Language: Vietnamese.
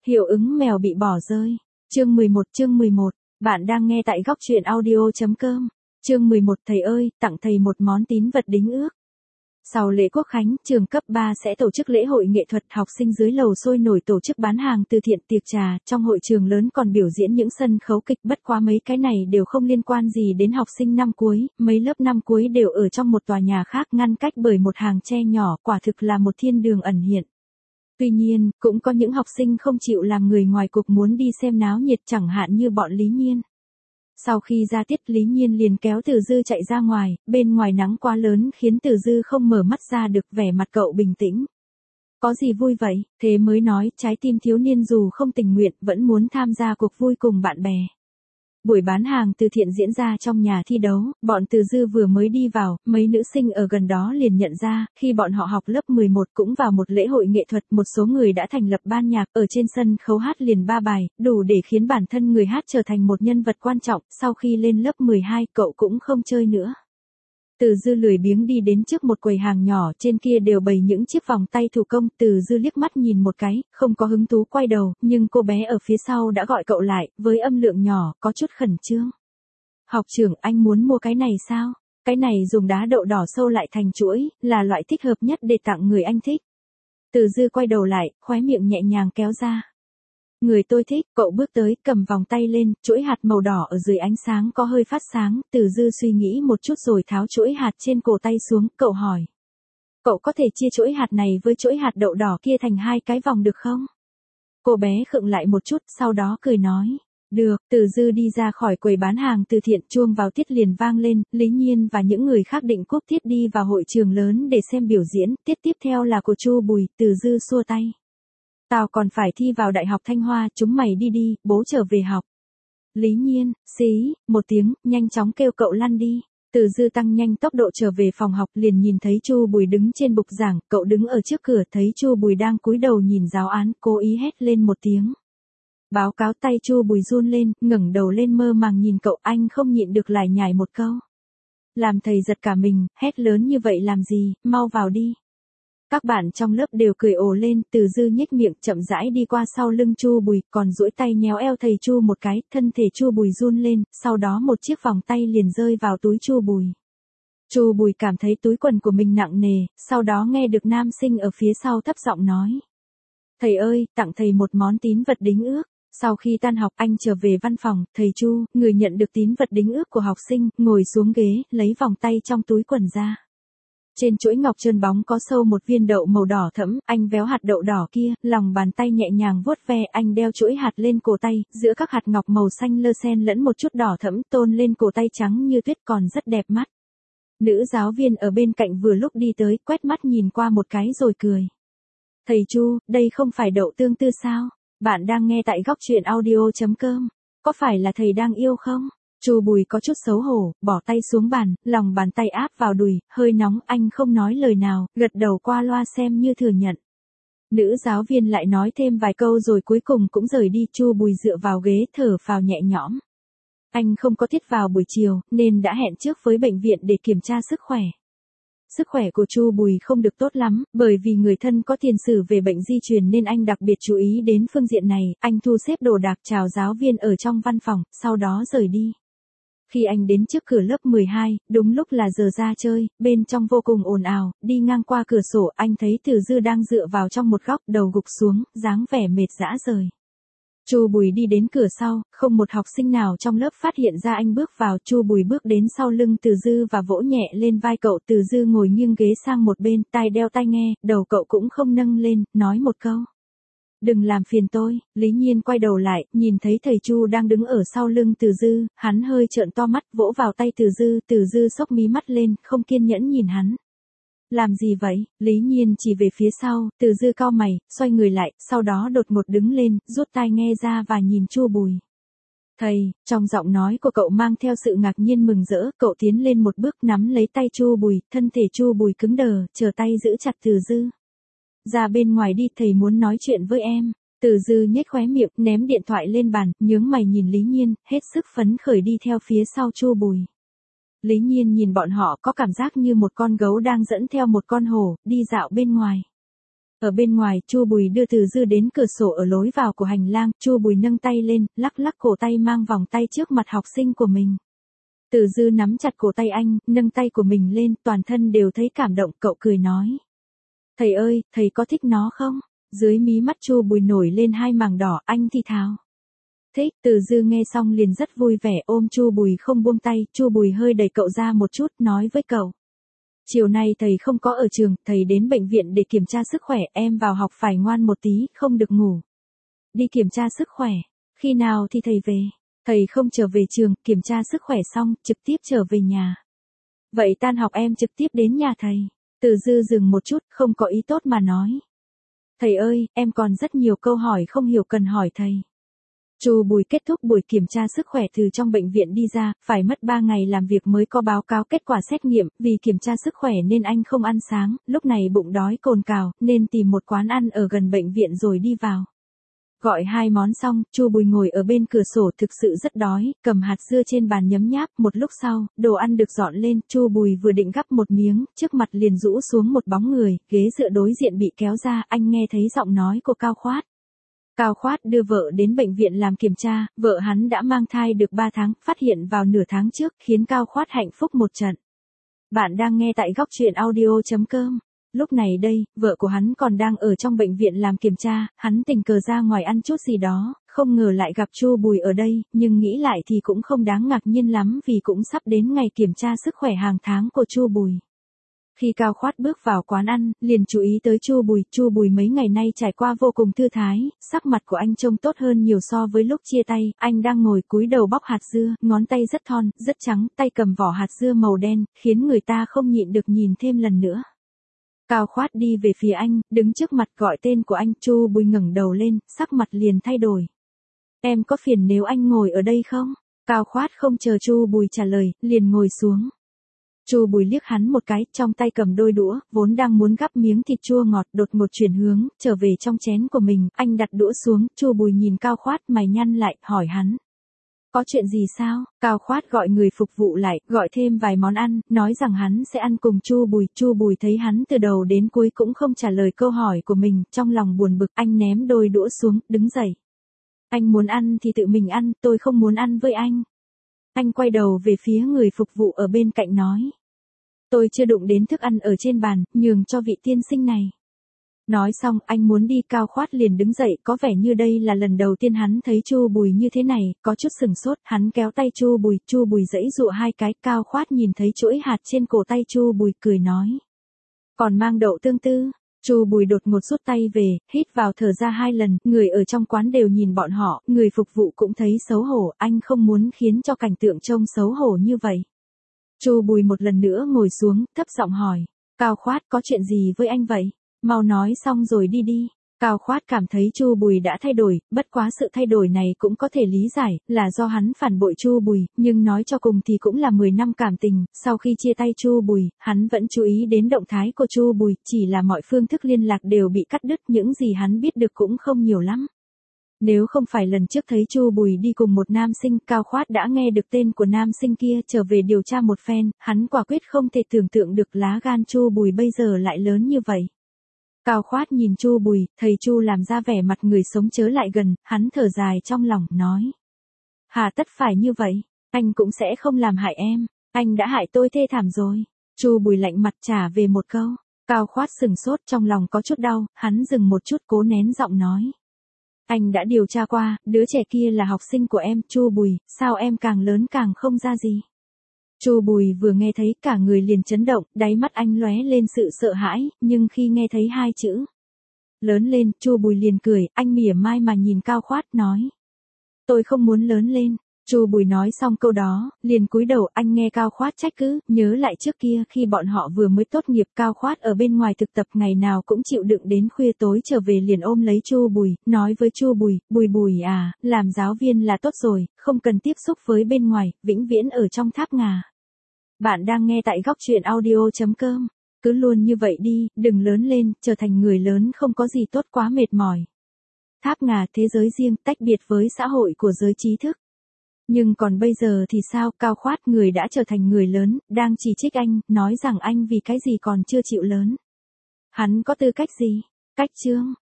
Hiệu ứng mèo bị bỏ rơi. Chương 11. Bạn đang nghe tại góc truyện audio.com. Chương 11. Thầy ơi, tặng thầy một món tín vật đính ước. Sau lễ Quốc khánh, trường cấp 3 sẽ tổ chức lễ hội nghệ thuật, học sinh dưới lầu sôi nổi tổ chức bán hàng từ thiện, tiệc trà, trong hội trường lớn còn biểu diễn những sân khấu kịch, bất quá mấy cái này đều không liên quan gì đến học sinh năm cuối, mấy lớp năm cuối đều ở trong một tòa nhà khác ngăn cách bởi một hàng tre nhỏ, quả thực là một thiên đường ẩn hiện. Tuy nhiên, cũng có những học sinh không chịu làm người ngoài cuộc muốn đi xem náo nhiệt, chẳng hạn như bọn Lý Nhiên. Sau khi ra tiết, Lý Nhiên liền kéo Từ Dư chạy ra ngoài, bên ngoài nắng quá lớn khiến Từ Dư không mở mắt ra được, vẻ mặt cậu bình tĩnh. Có gì vui vậy, thế mới nói, trái tim thiếu niên dù không tình nguyện, vẫn muốn tham gia cuộc vui cùng bạn bè. Buổi bán hàng từ thiện diễn ra trong nhà thi đấu, bọn Từ Dư vừa mới đi vào, mấy nữ sinh ở gần đó liền nhận ra, khi bọn họ học lớp 11 cũng vào một lễ hội nghệ thuật, một số người đã thành lập ban nhạc, ở trên sân khấu hát liền 3 bài, đủ để khiến bản thân người hát trở thành một nhân vật quan trọng, sau khi lên lớp 12, cậu cũng không chơi nữa. Từ Dư lười biếng đi đến trước một quầy hàng nhỏ, trên kia đều bày những chiếc vòng tay thủ công, Từ Dư liếc mắt nhìn một cái, không có hứng thú quay đầu, nhưng cô bé ở phía sau đã gọi cậu lại, với âm lượng nhỏ, có chút khẩn trương. Học trưởng, anh muốn mua cái này sao? Cái này dùng đá đậu đỏ sâu lại thành chuỗi, là loại thích hợp nhất để tặng người anh thích. Từ Dư quay đầu lại, khóe miệng nhẹ nhàng kéo ra. Người tôi thích, cậu bước tới, cầm vòng tay lên, chuỗi hạt màu đỏ ở dưới ánh sáng có hơi phát sáng, Từ Dư suy nghĩ một chút rồi tháo chuỗi hạt trên cổ tay xuống, cậu hỏi. Cậu có thể chia chuỗi hạt này với chuỗi hạt đậu đỏ kia thành 2 cái vòng được không? Cô bé khựng lại một chút, sau đó cười nói. Được, Từ Dư đi ra khỏi quầy bán hàng từ thiện, chuông vào tiết liền vang lên, Lý Nhiên và những người khác định cúp tiết đi vào hội trường lớn để xem biểu diễn, tiết tiếp theo là của Chu Bùi, Từ Dư xua tay. Tao còn phải thi vào Đại học Thanh Hoa, chúng mày đi đi, bố trở về học. Lý Nhiên, xí, một tiếng, nhanh chóng kêu cậu lăn đi. Từ Dư tăng nhanh tốc độ trở về phòng học, liền nhìn thấy Chu Bùi đứng trên bục giảng, cậu đứng ở trước cửa thấy Chu Bùi đang cúi đầu nhìn giáo án, cố ý hét lên một tiếng. Báo cáo tay Chu Bùi run lên, ngẩng đầu lên mơ màng nhìn cậu, anh không nhịn được lải nhải một câu. Làm thầy giật cả mình, hét lớn như vậy làm gì, mau vào đi. Các bạn trong lớp đều cười ồ lên, Từ Dư nhếch miệng chậm rãi đi qua sau lưng Chu Bùi, còn duỗi tay nhéo eo thầy Chu một cái, thân thể Chu Bùi run lên, sau đó một chiếc vòng tay liền rơi vào túi Chu Bùi. Chu Bùi cảm thấy túi quần của mình nặng nề, sau đó nghe được nam sinh ở phía sau thấp giọng nói. Thầy ơi, tặng thầy một món tín vật đính ước. Sau khi tan học anh trở về văn phòng, thầy Chu, người nhận được tín vật đính ước của học sinh, ngồi xuống ghế, lấy vòng tay trong túi quần ra. Trên chuỗi ngọc trơn bóng có sâu một viên đậu màu đỏ thẫm, anh véo hạt đậu đỏ kia, lòng bàn tay nhẹ nhàng vuốt ve, anh đeo chuỗi hạt lên cổ tay, giữa các hạt ngọc màu xanh lơ xen lẫn một chút đỏ thẫm tôn lên cổ tay trắng như tuyết còn rất đẹp mắt. Nữ giáo viên ở bên cạnh vừa lúc đi tới, quét mắt nhìn qua một cái rồi cười. Thầy Chu, đây không phải đậu tương tư sao? Bạn đang nghe tại góc truyện audio.com. Có phải là thầy đang yêu không? Chu Bùi có chút xấu hổ, bỏ tay xuống bàn, lòng bàn tay áp vào đùi, hơi nóng, anh không nói lời nào, gật đầu qua loa xem như thừa nhận. Nữ giáo viên lại nói thêm vài câu rồi cuối cùng cũng rời đi, Chu Bùi dựa vào ghế thở phào nhẹ nhõm. Anh không có tiết vào buổi chiều, nên đã hẹn trước với bệnh viện để kiểm tra sức khỏe. Sức khỏe của Chu Bùi không được tốt lắm, bởi vì người thân có tiền sử về bệnh di truyền nên anh đặc biệt chú ý đến phương diện này, anh thu xếp đồ đạc chào giáo viên ở trong văn phòng, sau đó rời đi. Khi anh đến trước cửa lớp 12, đúng lúc là giờ ra chơi, bên trong vô cùng ồn ào, đi ngang qua cửa sổ anh thấy Từ Dư đang dựa vào trong một góc, đầu gục xuống, dáng vẻ mệt rã rời. Chu Bùi đi đến cửa sau, không một học sinh nào trong lớp phát hiện ra anh bước vào, Chu Bùi bước đến sau lưng Từ Dư và vỗ nhẹ lên vai cậu, Từ Dư ngồi nghiêng ghế sang một bên, tai đeo tai nghe, đầu cậu cũng không nâng lên, nói một câu. Đừng làm phiền tôi, Lý Nhiên quay đầu lại, nhìn thấy thầy Chu đang đứng ở sau lưng Từ Dư, hắn hơi trợn to mắt, vỗ vào tay Từ Dư xốc mí mắt lên, không kiên nhẫn nhìn hắn. Làm gì vậy? Lý Nhiên chỉ về phía sau, Từ Dư cau mày, xoay người lại, sau đó đột ngột đứng lên, rút tai nghe ra và nhìn Chu Bùi. Thầy, trong giọng nói của cậu mang theo sự ngạc nhiên mừng rỡ, cậu tiến lên một bước nắm lấy tay Chu Bùi, thân thể Chu Bùi cứng đờ, chờ tay giữ chặt Từ Dư. Ra bên ngoài đi, thầy muốn nói chuyện với em. Từ Dư nhếch khóe miệng, ném điện thoại lên bàn, nhướng mày nhìn Lý Nhiên, hết sức phấn khởi đi theo phía sau Chu Bùi. Lý Nhiên nhìn bọn họ có cảm giác như một con gấu đang dẫn theo một con hổ, đi dạo bên ngoài. Ở bên ngoài, Chu Bùi đưa Từ Dư đến cửa sổ ở lối vào của hành lang, Chu Bùi nâng tay lên, lắc lắc cổ tay mang vòng tay trước mặt học sinh của mình. Từ Dư nắm chặt cổ tay anh, nâng tay của mình lên, toàn thân đều thấy cảm động, cậu cười nói. Thầy ơi, thầy có thích nó không? Dưới mí mắt Chu Bùi nổi lên hai mảng đỏ, anh thì thào. Thích, Từ Dư nghe xong liền rất vui vẻ ôm Chu Bùi không buông tay, Chu Bùi hơi đẩy cậu ra một chút, nói với cậu. Chiều nay thầy không có ở trường, thầy đến bệnh viện để kiểm tra sức khỏe, em vào học phải ngoan một tí, không được ngủ. Đi kiểm tra sức khỏe, khi nào thì thầy về? Thầy không trở về trường, kiểm tra sức khỏe xong, trực tiếp trở về nhà. Vậy tan học em trực tiếp đến nhà thầy. Từ Dư dừng một chút, không có ý tốt mà nói. Thầy ơi, em còn rất nhiều câu hỏi không hiểu cần hỏi thầy. Chu Bùi kết thúc buổi kiểm tra sức khỏe từ trong bệnh viện đi ra, phải mất 3 ngày làm việc mới có báo cáo kết quả xét nghiệm, vì kiểm tra sức khỏe nên anh không ăn sáng, lúc này bụng đói cồn cào, nên tìm một quán ăn ở gần bệnh viện rồi đi vào. Gọi 2 món xong, Chu Bùi ngồi ở bên cửa sổ thực sự rất đói, cầm hạt dưa trên bàn nhấm nháp, một lúc sau, đồ ăn được dọn lên, Chu Bùi vừa định gắp một miếng, trước mặt liền rũ xuống một bóng người, ghế dựa đối diện bị kéo ra, anh nghe thấy giọng nói của Cao Khoát. Cao Khoát đưa vợ đến bệnh viện làm kiểm tra, vợ hắn đã mang thai được 3 tháng, phát hiện vào nửa tháng trước, khiến Cao Khoát hạnh phúc một trận. Bạn đang nghe tại góc truyện audio.com. Lúc này đây, vợ của hắn còn đang ở trong bệnh viện làm kiểm tra, hắn tình cờ ra ngoài ăn chút gì đó, không ngờ lại gặp Chu Bùi ở đây, nhưng nghĩ lại thì cũng không đáng ngạc nhiên lắm vì cũng sắp đến ngày kiểm tra sức khỏe hàng tháng của Chu Bùi. Khi Cao Khoát bước vào quán ăn, liền chú ý tới Chu Bùi mấy ngày nay trải qua vô cùng thư thái, sắc mặt của anh trông tốt hơn nhiều so với lúc chia tay, anh đang ngồi cúi đầu bóc hạt dưa, ngón tay rất thon, rất trắng, tay cầm vỏ hạt dưa màu đen, khiến người ta không nhịn được nhìn thêm lần nữa. Cao Khoát đi về phía anh, đứng trước mặt gọi tên của anh, Chu Bùi ngẩng đầu lên, sắc mặt liền thay đổi. Em có phiền nếu anh ngồi ở đây không? Cao Khoát không chờ Chu Bùi trả lời, liền ngồi xuống. Chu Bùi liếc hắn một cái, trong tay cầm đôi đũa, vốn đang muốn gắp miếng thịt chua ngọt, đột ngột chuyển hướng, trở về trong chén của mình, anh đặt đũa xuống, Chu Bùi nhìn Cao Khoát mày nhăn lại, hỏi hắn. Có chuyện gì sao? Cao Khoát gọi người phục vụ lại, gọi thêm vài món ăn, nói rằng hắn sẽ ăn cùng Chu Bùi thấy hắn từ đầu đến cuối cũng không trả lời câu hỏi của mình, trong lòng buồn bực, anh ném đôi đũa xuống, đứng dậy. Anh muốn ăn thì tự mình ăn, tôi không muốn ăn với anh. Anh quay đầu về phía người phục vụ ở bên cạnh nói. Tôi chưa đụng đến thức ăn ở trên bàn, nhường cho vị tiên sinh này. Nói xong, anh muốn đi, Cao Khoát liền đứng dậy, có vẻ như đây là lần đầu tiên hắn thấy Chu Bùi như thế này, có chút sừng sốt, hắn kéo tay Chu Bùi giãy giụa hai cái, Cao Khoát nhìn thấy chuỗi hạt trên cổ tay Chu Bùi, cười nói. Còn mang đậu tương tư. Chu Bùi đột ngột rút tay về, hít vào thở ra 2 lần, người ở trong quán đều nhìn bọn họ, người phục vụ cũng thấy xấu hổ, anh không muốn khiến cho cảnh tượng trông xấu hổ như vậy. Chu Bùi một lần nữa ngồi xuống, thấp giọng hỏi, Cao Khoát có chuyện gì với anh vậy? Mau nói xong rồi đi đi. Cao Khoát cảm thấy Chu Bùi đã thay đổi, bất quá sự thay đổi này cũng có thể lý giải, là do hắn phản bội Chu Bùi, nhưng nói cho cùng thì cũng là 10 năm cảm tình, sau khi chia tay Chu Bùi, hắn vẫn chú ý đến động thái của Chu Bùi, chỉ là mọi phương thức liên lạc đều bị cắt đứt, những gì hắn biết được cũng không nhiều lắm. Nếu không phải lần trước thấy Chu Bùi đi cùng một nam sinh, Cao Khoát đã nghe được tên của nam sinh kia, trở về điều tra một phen, hắn quả quyết không thể tưởng tượng được lá gan Chu Bùi bây giờ lại lớn như vậy. Cao Khoát nhìn Chu Bùi, thầy Chu làm ra vẻ mặt người sống chớ lại gần, hắn thở dài trong lòng, nói. Hà tất phải như vậy, anh cũng sẽ không làm hại em, anh đã hại tôi thê thảm rồi. Chu Bùi lạnh mặt trả về một câu, Cao Khoát sừng sốt trong lòng có chút đau, hắn dừng một chút cố nén giọng nói. Anh đã điều tra qua, đứa trẻ kia là học sinh của em, Chu Bùi, sao em càng lớn càng không ra gì. Chu Bùi vừa nghe thấy cả người liền chấn động, đáy mắt anh lóe lên sự sợ hãi, nhưng khi nghe thấy 2 chữ lớn lên, Chu Bùi liền cười, anh mỉa mai mà nhìn Cao Khoát nói. Tôi không muốn lớn lên. Chu Bùi nói xong câu đó, liền cúi đầu, anh nghe Cao Khoát trách cứ, nhớ lại trước kia khi bọn họ vừa mới tốt nghiệp, Cao Khoát ở bên ngoài thực tập ngày nào cũng chịu đựng đến khuya tối trở về liền ôm lấy Chu Bùi, nói với Chu Bùi, Bùi à, làm giáo viên là tốt rồi, không cần tiếp xúc với bên ngoài, vĩnh viễn ở trong tháp ngà. Bạn đang nghe tại góc truyện audio.com, cứ luôn như vậy đi, đừng lớn lên, trở thành người lớn không có gì tốt, quá mệt mỏi. Tháp ngà thế giới riêng, tách biệt với xã hội của giới trí thức. Nhưng còn bây giờ thì sao? Cao Khoát người đã trở thành người lớn, đang chỉ trích anh, nói rằng anh vì cái gì còn chưa chịu lớn. Hắn có tư cách gì? Cách chương